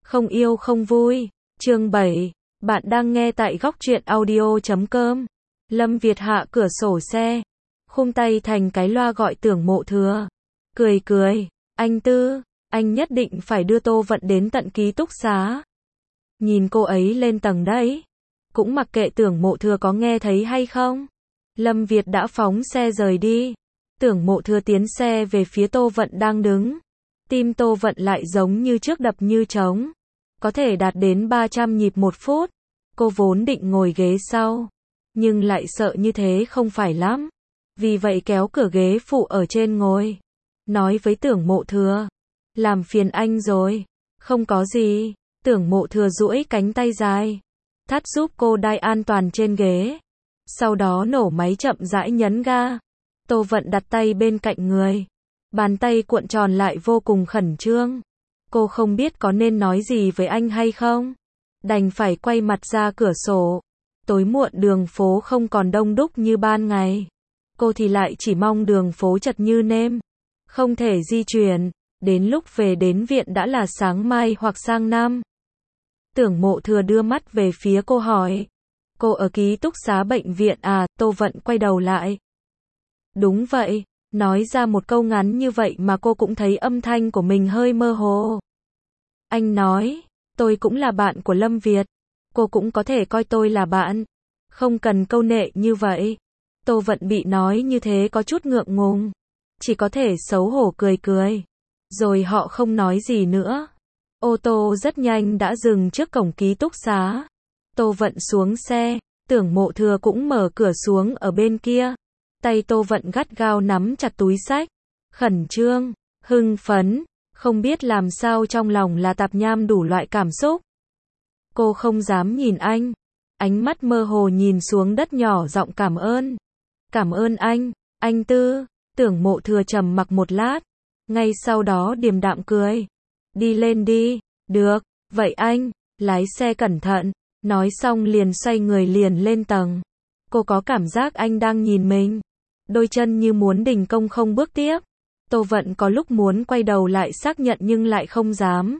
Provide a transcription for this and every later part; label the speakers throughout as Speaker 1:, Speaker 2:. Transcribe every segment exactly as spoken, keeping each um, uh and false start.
Speaker 1: Không yêu không vui. Chương bảy. Bạn đang nghe tại góc truyện audio chấm com. Lâm Việt hạ cửa sổ xe, khum tay thành cái loa gọi Tưởng Mộ Thừa. Cười cười, anh Tư, anh nhất định phải đưa Tô Vận đến tận ký túc xá. Nhìn cô ấy lên tầng đấy. Cũng mặc kệ Tưởng Mộ Thừa có nghe thấy hay không. Lâm Việt đã phóng xe rời đi. Tưởng Mộ Thừa tiến xe về phía Tô Vận đang đứng. Tim Tô Vận lại giống như trước đập như trống. Có thể đạt đến ba trăm nhịp một phút. Cô vốn định ngồi ghế sau, nhưng lại sợ như thế không phải lắm. Vì vậy kéo cửa ghế phụ ở trên ngồi. Nói với Tưởng Mộ Thừa, làm phiền anh rồi. Không có gì. Tưởng Mộ Thừa duỗi cánh tay dài, thắt giúp cô đai an toàn trên ghế. Sau đó nổ máy chậm rãi nhấn ga. Tô Vận đặt tay bên cạnh người. Bàn tay cuộn tròn lại vô cùng khẩn trương. Cô không biết có nên nói gì với anh hay không. Đành phải quay mặt ra cửa sổ. Tối muộn đường phố không còn đông đúc như ban ngày. Cô thì lại chỉ mong đường phố chật như nêm. Không thể di chuyển. Đến lúc về đến viện đã là sáng mai hoặc sang năm. Tưởng Mộ Thừa đưa mắt về phía cô hỏi. Cô ở ký túc xá bệnh viện à? Tô Vận quay đầu lại. Đúng vậy. Nói ra một câu ngắn như vậy mà cô cũng thấy âm thanh của mình hơi mơ hồ. Anh nói, tôi cũng là bạn của Lâm Việt. Cô cũng có thể coi tôi là bạn. Không cần câu nệ như vậy. Tô Vận bị nói như thế có chút ngượng ngùng. Chỉ có thể xấu hổ cười cười. Rồi họ không nói gì nữa. Ô tô rất nhanh đã dừng trước cổng ký túc xá. Tô Vận xuống xe. Tưởng Mộ Thừa cũng mở cửa xuống ở bên kia. Tay Tô Vận gắt gao nắm chặt túi xách. Khẩn trương, hưng phấn, không biết làm sao trong lòng là tạp nham đủ loại cảm xúc. Cô không dám nhìn anh. Ánh mắt mơ hồ nhìn xuống đất nhỏ giọng cảm ơn. Cảm ơn anh, anh Tư. Tưởng Mộ Thừa trầm mặc một lát. Ngay sau đó điềm đạm cười. Đi lên đi. Được, vậy anh, lái xe cẩn thận. Nói xong liền xoay người liền lên tầng. Cô có cảm giác anh đang nhìn mình. Đôi chân như muốn đình công không bước tiếp. Tô Vận có lúc muốn quay đầu lại xác nhận nhưng lại không dám.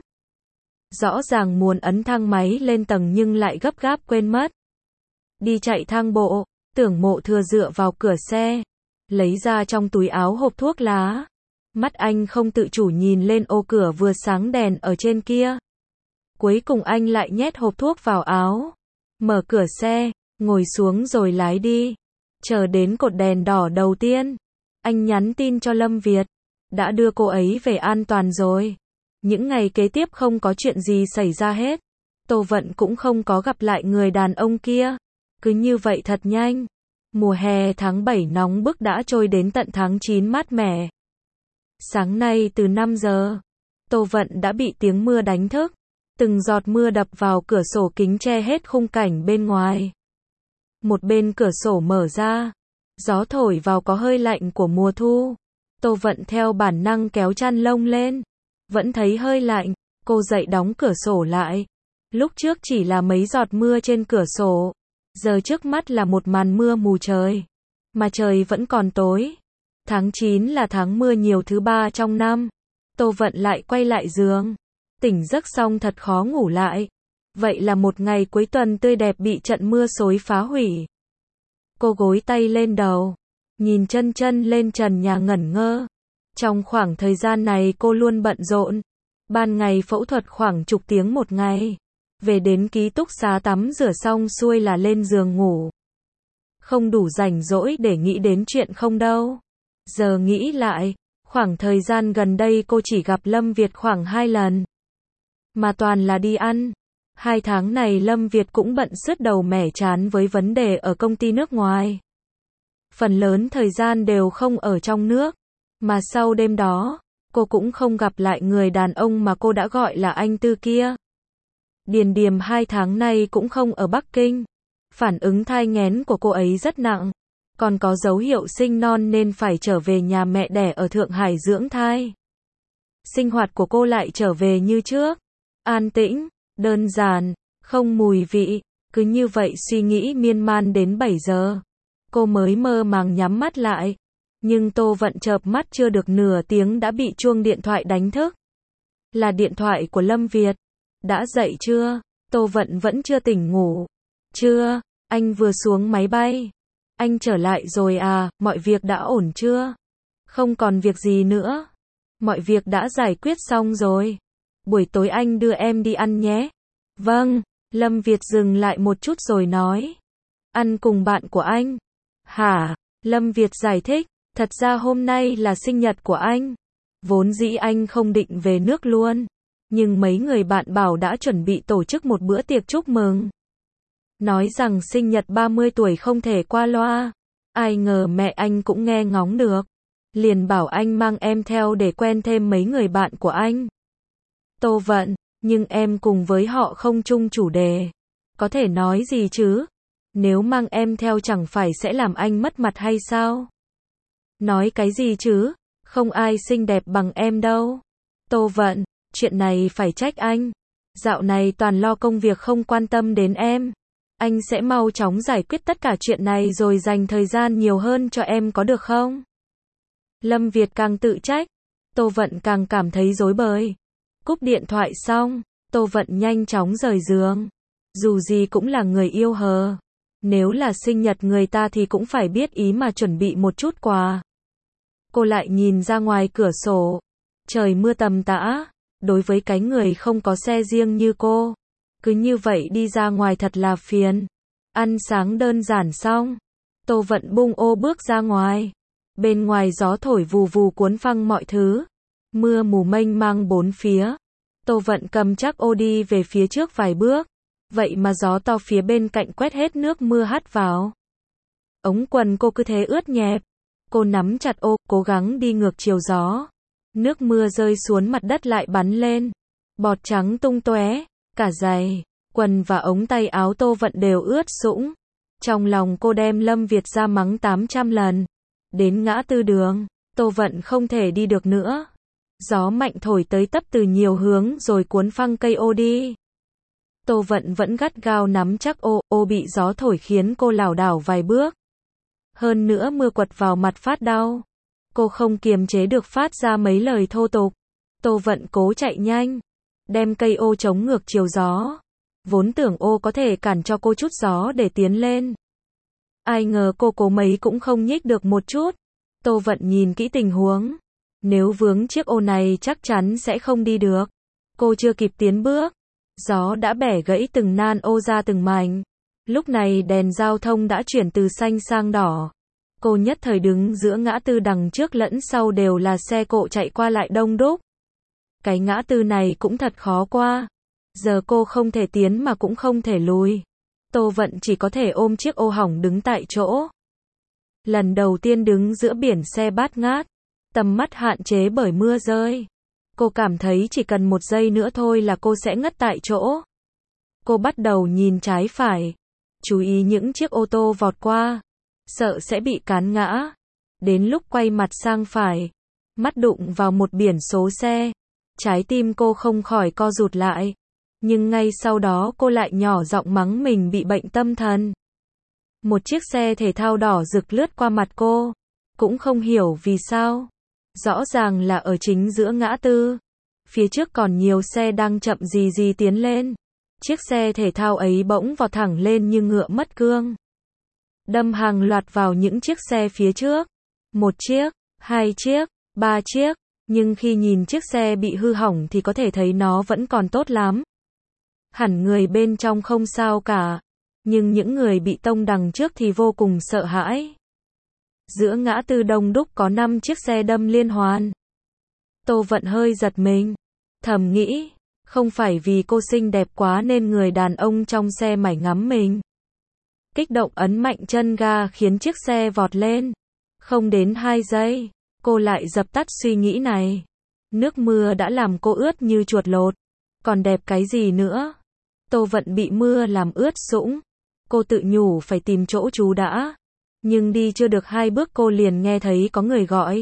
Speaker 1: Rõ ràng muốn ấn thang máy lên tầng nhưng lại gấp gáp quên mất. Đi chạy thang bộ. Tưởng Mộ Thừa dựa vào cửa xe, lấy ra trong túi áo hộp thuốc lá. Mắt anh không tự chủ nhìn lên ô cửa vừa sáng đèn ở trên kia. Cuối cùng anh lại nhét hộp thuốc vào áo. Mở cửa xe, ngồi xuống rồi lái đi. Chờ đến cột đèn đỏ đầu tiên, anh nhắn tin cho Lâm Việt. Đã đưa cô ấy về an toàn rồi. Những ngày kế tiếp không có chuyện gì xảy ra hết. Tô Vận cũng không có gặp lại người đàn ông kia. Cứ như vậy thật nhanh. Mùa hè tháng bảy nóng bức đã trôi đến tận tháng chín mát mẻ. Sáng nay từ năm giờ, Tô Vận đã bị tiếng mưa đánh thức. Từng giọt mưa đập vào cửa sổ kính che hết khung cảnh bên ngoài. Một bên cửa sổ mở ra, gió thổi vào có hơi lạnh của mùa thu. Tô Vận theo bản năng kéo chăn lông lên. Vẫn thấy hơi lạnh, cô dậy đóng cửa sổ lại. Lúc trước chỉ là mấy giọt mưa trên cửa sổ. Giờ trước mắt là một màn mưa mù trời. Mà trời vẫn còn tối. Tháng chín là tháng mưa nhiều thứ ba trong năm. Tô Vận lại quay lại giường. Tỉnh giấc xong thật khó ngủ lại. Vậy là một ngày cuối tuần tươi đẹp bị trận mưa xối phá hủy. Cô gối tay lên đầu, nhìn chân chân lên trần nhà ngẩn ngơ. Trong khoảng thời gian này cô luôn bận rộn. Ban ngày phẫu thuật khoảng chục tiếng một ngày. Về đến ký túc xá tắm rửa xong xuôi là lên giường ngủ. Không đủ rảnh rỗi để nghĩ đến chuyện không đâu. Giờ nghĩ lại, khoảng thời gian gần đây cô chỉ gặp Lâm Việt khoảng hai lần. Mà toàn là đi ăn. Hai tháng này Lâm Việt cũng bận sứt đầu mẻ trán với vấn đề ở công ty nước ngoài. Phần lớn thời gian đều không ở trong nước. Mà sau đêm đó, cô cũng không gặp lại người đàn ông mà cô đã gọi là anh Tư kia. Điền Điềm hai tháng nay cũng không ở Bắc Kinh. Phản ứng thai nghén của cô ấy rất nặng. Còn có dấu hiệu sinh non nên phải trở về nhà mẹ đẻ ở Thượng Hải dưỡng thai. Sinh hoạt của cô lại trở về như trước. An tĩnh, đơn giản, không mùi vị. Cứ như vậy suy nghĩ miên man đến bảy giờ. Cô mới mơ màng nhắm mắt lại. Nhưng Tô Vận chợp mắt chưa được nửa tiếng đã bị chuông điện thoại đánh thức. Là điện thoại của Lâm Việt. Đã dậy chưa? Tô Vận vẫn chưa tỉnh ngủ. Chưa, anh vừa xuống máy bay. Anh trở lại rồi à, mọi việc đã ổn chưa? Không còn việc gì nữa. Mọi việc đã giải quyết xong rồi. Buổi tối anh đưa em đi ăn nhé. Vâng, Lâm Việt dừng lại một chút rồi nói. Ăn cùng bạn của anh. Hả? Lâm Việt giải thích, thật ra hôm nay là sinh nhật của anh. Vốn dĩ anh không định về nước luôn. Nhưng mấy người bạn bảo đã chuẩn bị tổ chức một bữa tiệc chúc mừng. Nói rằng sinh nhật ba mươi tuổi không thể qua loa. Ai ngờ mẹ anh cũng nghe ngóng được. Liền bảo anh mang em theo để quen thêm mấy người bạn của anh. Tô Vận, nhưng em cùng với họ không chung chủ đề. Có thể nói gì chứ? Nếu mang em theo chẳng phải sẽ làm anh mất mặt hay sao? Nói cái gì chứ? Không ai xinh đẹp bằng em đâu. Tô Vận, chuyện này phải trách anh. Dạo này toàn lo công việc không quan tâm đến em. Anh sẽ mau chóng giải quyết tất cả chuyện này rồi dành thời gian nhiều hơn cho em có được không? Lâm Việt càng tự trách. Tô Vận càng cảm thấy rối bời. Cúp điện thoại xong, Tô Vận nhanh chóng rời giường. Dù gì cũng là người yêu hờ. Nếu là sinh nhật người ta thì cũng phải biết ý mà chuẩn bị một chút quà. Cô lại nhìn ra ngoài cửa sổ. Trời mưa tầm tã. Đối với cái người không có xe riêng như cô, cứ như vậy đi ra ngoài thật là phiền. Ăn sáng đơn giản xong, Tô Vận bung ô bước ra ngoài. Bên ngoài gió thổi vù vù cuốn phăng mọi thứ. Mưa mù mênh mang bốn phía. Tô Vận cầm chắc ô đi về phía trước vài bước. Vậy mà gió to phía bên cạnh quét hết nước mưa hắt vào. Ống quần cô cứ thế ướt nhẹp. Cô nắm chặt ô, cố gắng đi ngược chiều gió. Nước mưa rơi xuống mặt đất lại bắn lên. Bọt trắng tung tóe. Cả giày, quần và ống tay áo Tô Vận đều ướt sũng. Trong lòng cô đem Lâm Việt ra mắng tám trăm lần. Đến ngã tư đường, Tô Vận không thể đi được nữa. Gió mạnh thổi tới tấp từ nhiều hướng rồi cuốn phăng cây ô đi. Tô Vận vẫn gắt gao nắm chắc ô, ô bị gió thổi khiến cô lảo đảo vài bước. Hơn nữa mưa quật vào mặt phát đau. Cô không kiềm chế được phát ra mấy lời thô tục. Tô Vận cố chạy nhanh, đem cây ô chống ngược chiều gió. Vốn tưởng ô có thể cản cho cô chút gió để tiến lên. Ai ngờ cô cố mấy cũng không nhích được một chút. Tô Vận nhìn kỹ tình huống. Nếu vướng chiếc ô này chắc chắn sẽ không đi được. Cô chưa kịp tiến bước. Gió đã bẻ gãy từng nan ô ra từng mảnh. Lúc này đèn giao thông đã chuyển từ xanh sang đỏ. Cô nhất thời đứng giữa ngã tư đằng trước lẫn sau đều là xe cộ chạy qua lại đông đúc. Cái ngã tư này cũng thật khó qua. Giờ cô không thể tiến mà cũng không thể lùi. Tô Vận chỉ có thể ôm chiếc ô hỏng đứng tại chỗ. Lần đầu tiên đứng giữa biển xe bát ngát. Tầm mắt hạn chế bởi mưa rơi. Cô cảm thấy chỉ cần một giây nữa thôi là cô sẽ ngất tại chỗ. Cô bắt đầu nhìn trái phải. Chú ý những chiếc ô tô vọt qua. Sợ sẽ bị cán ngã. Đến lúc quay mặt sang phải, mắt đụng vào một biển số xe. Trái tim cô không khỏi co rụt lại. Nhưng ngay sau đó cô lại nhỏ giọng mắng mình bị bệnh tâm thần. Một chiếc xe thể thao đỏ rực lướt qua mặt cô. Cũng không hiểu vì sao. Rõ ràng là ở chính giữa ngã tư. Phía trước còn nhiều xe đang chậm gì gì tiến lên. Chiếc xe thể thao ấy bỗng vọt thẳng lên như ngựa mất cương. Đâm hàng loạt vào những chiếc xe phía trước. Một chiếc, hai chiếc, ba chiếc. Nhưng khi nhìn chiếc xe bị hư hỏng thì có thể thấy nó vẫn còn tốt lắm. Hẳn người bên trong không sao cả. Nhưng những người bị tông đằng trước thì vô cùng sợ hãi. Giữa ngã tư đông đúc có năm chiếc xe đâm liên hoàn. Tô Vận hơi giật mình. Thầm nghĩ, không phải vì cô xinh đẹp quá nên người đàn ông trong xe mải ngắm mình. Kích động ấn mạnh chân ga khiến chiếc xe vọt lên. Không đến hai giây, cô lại dập tắt suy nghĩ này. Nước mưa đã làm cô ướt như chuột lột. Còn đẹp cái gì nữa? Tô Vận bị mưa làm ướt sũng. Cô tự nhủ phải tìm chỗ trú đã. Nhưng đi chưa được hai bước cô liền nghe thấy có người gọi.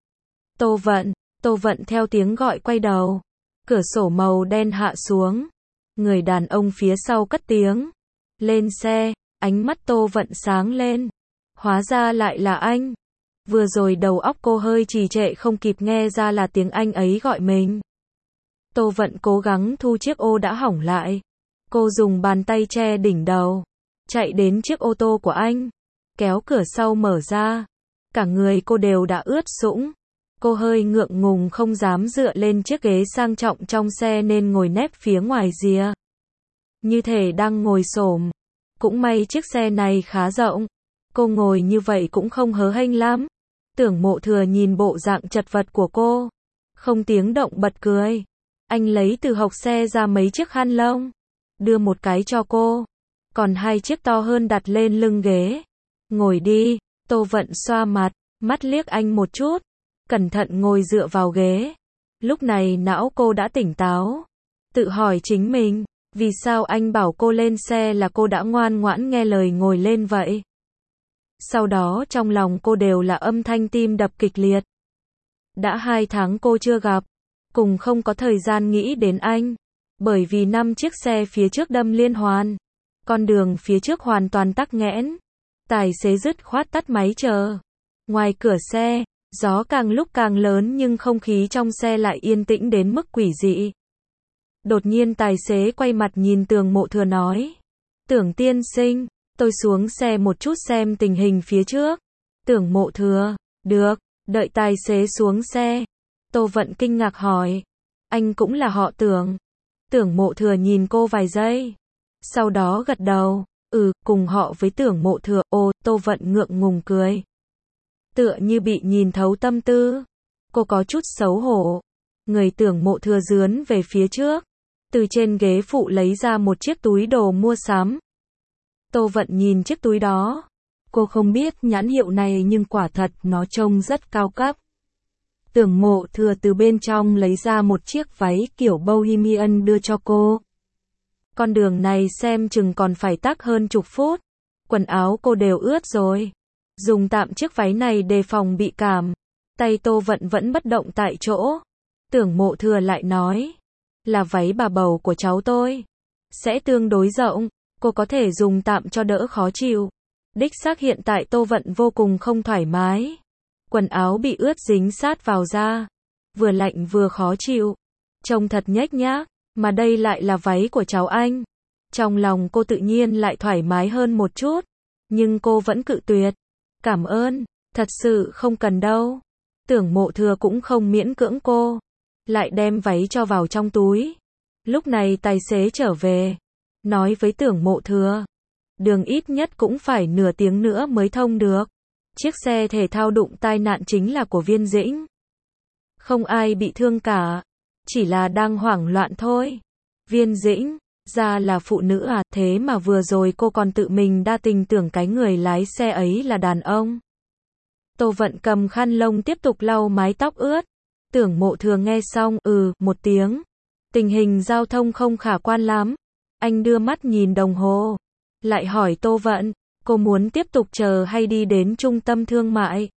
Speaker 1: Tô Vận, Tô Vận theo tiếng gọi quay đầu. Cửa sổ màu đen hạ xuống. Người đàn ông phía sau cất tiếng. Lên xe, ánh mắt Tô Vận sáng lên. Hóa ra lại là anh. Vừa rồi đầu óc cô hơi trì trệ không kịp nghe ra là tiếng anh ấy gọi mình. Tô Vận cố gắng thu chiếc ô đã hỏng lại. Cô dùng bàn tay che đỉnh đầu, chạy đến chiếc ô tô của anh, kéo cửa sau mở ra. Cả người cô đều đã ướt sũng. Cô hơi ngượng ngùng không dám dựa lên chiếc ghế sang trọng trong xe nên ngồi nép phía ngoài rìa. Như thể đang ngồi xổm. Cũng may chiếc xe này khá rộng. Cô ngồi như vậy cũng không hớ hênh lắm. Tưởng Mộ Thừa nhìn bộ dạng chật vật của cô, không tiếng động bật cười. Anh lấy từ hộc xe ra mấy chiếc khăn lông, đưa một cái cho cô, còn hai chiếc to hơn đặt lên lưng ghế. Ngồi đi. Tô Vận xoa mặt, mắt liếc anh một chút, cẩn thận ngồi dựa vào ghế. Lúc này não cô đã tỉnh táo, tự hỏi chính mình, vì sao anh bảo cô lên xe là cô đã ngoan ngoãn nghe lời ngồi lên vậy? Sau đó trong lòng cô đều là âm thanh tim đập kịch liệt. Đã hai tháng cô chưa gặp, cùng không có thời gian nghĩ đến anh, bởi vì năm chiếc xe phía trước đâm liên hoàn, con đường phía trước hoàn toàn tắc nghẽn. Tài xế dứt khoát tắt máy chờ. Ngoài cửa xe, gió càng lúc càng lớn nhưng không khí trong xe lại yên tĩnh đến mức quỷ dị. Đột nhiên tài xế quay mặt nhìn Tưởng Mộ Thừa nói: Tưởng tiên sinh, tôi xuống xe một chút xem tình hình phía trước. Tưởng Mộ Thừa: Được. Đợi tài xế xuống xe, Tô Vận kinh ngạc hỏi: Anh cũng là họ Tưởng? Tưởng Mộ Thừa nhìn cô vài giây, sau đó gật đầu: Ừ, cùng họ với Tưởng Mộ Thừa. Ô, Tô Vận ngượng ngùng cười, tựa như bị nhìn thấu tâm tư. Cô có chút xấu hổ. Người Tưởng Mộ Thừa dướn về phía trước, từ trên ghế phụ lấy ra một chiếc túi đồ mua sắm. Tô Vận nhìn chiếc túi đó. Cô không biết nhãn hiệu này nhưng quả thật nó trông rất cao cấp. Tưởng Mộ Thừa từ bên trong lấy ra một chiếc váy kiểu Bohemian đưa cho cô. Con đường này xem chừng còn phải tắc hơn chục phút. Quần áo cô đều ướt rồi. Dùng tạm chiếc váy này đề phòng bị cảm. Tay Tô Vận vẫn bất động tại chỗ. Tưởng Mộ Thừa lại nói: Là váy bà bầu của cháu tôi. Sẽ tương đối rộng. Cô có thể dùng tạm cho đỡ khó chịu. Đích xác hiện tại Tô Vận vô cùng không thoải mái. Quần áo bị ướt dính sát vào da. Vừa lạnh vừa khó chịu. Trông thật nhếch nhác. Mà đây lại là váy của cháu anh. Trong lòng cô tự nhiên lại thoải mái hơn một chút. Nhưng cô vẫn cự tuyệt. Cảm ơn, thật sự không cần đâu. Tưởng Mộ Thừa cũng không miễn cưỡng cô. Lại đem váy cho vào trong túi. Lúc này tài xế trở về. Nói với Tưởng Mộ Thừa: Đường ít nhất cũng phải nửa tiếng nữa mới thông được. Chiếc xe thể thao đụng tai nạn chính là của Viên Dĩnh. Không ai bị thương cả. Chỉ là đang hoảng loạn thôi. Viên Dĩnh, ra là phụ nữ à, thế mà vừa rồi cô còn tự mình đa tình tưởng cái người lái xe ấy là đàn ông. Tô Vận cầm khăn lông tiếp tục lau mái tóc ướt. Tưởng Mộ Thừa nghe xong, ừ, một tiếng. Tình hình giao thông không khả quan lắm. Anh đưa mắt nhìn đồng hồ. Lại hỏi Tô Vận, cô muốn tiếp tục chờ hay đi đến trung tâm thương mại?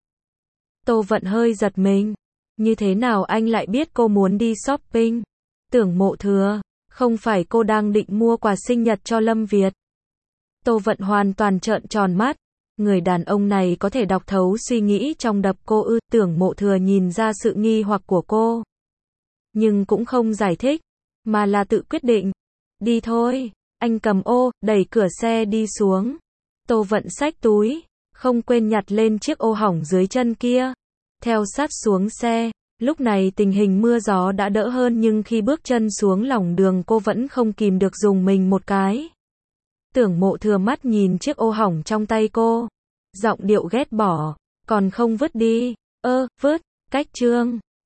Speaker 1: Tô Vận hơi giật mình. Như thế nào anh lại biết cô muốn đi shopping? Tưởng Mộ Thừa, không phải cô đang định mua quà sinh nhật cho Lâm Việt? Tô Vận hoàn toàn trợn tròn mắt. Người đàn ông này có thể đọc thấu suy nghĩ trong đập cô ư? Tưởng Mộ Thừa nhìn ra sự nghi hoặc của cô, nhưng cũng không giải thích, mà là tự quyết định. Đi thôi. Anh cầm ô, đẩy cửa xe đi xuống. Tô Vận xách túi, không quên nhặt lên chiếc ô hỏng dưới chân kia. Theo sát xuống xe. Lúc này tình hình mưa gió đã đỡ hơn nhưng khi bước chân xuống lòng đường cô vẫn không kìm được dùng mình một cái. Tưởng Mộ Thừa mắt nhìn chiếc ô hỏng trong tay cô. Giọng điệu ghét bỏ. Còn không vứt đi. Ơ, vứt. Cách chương.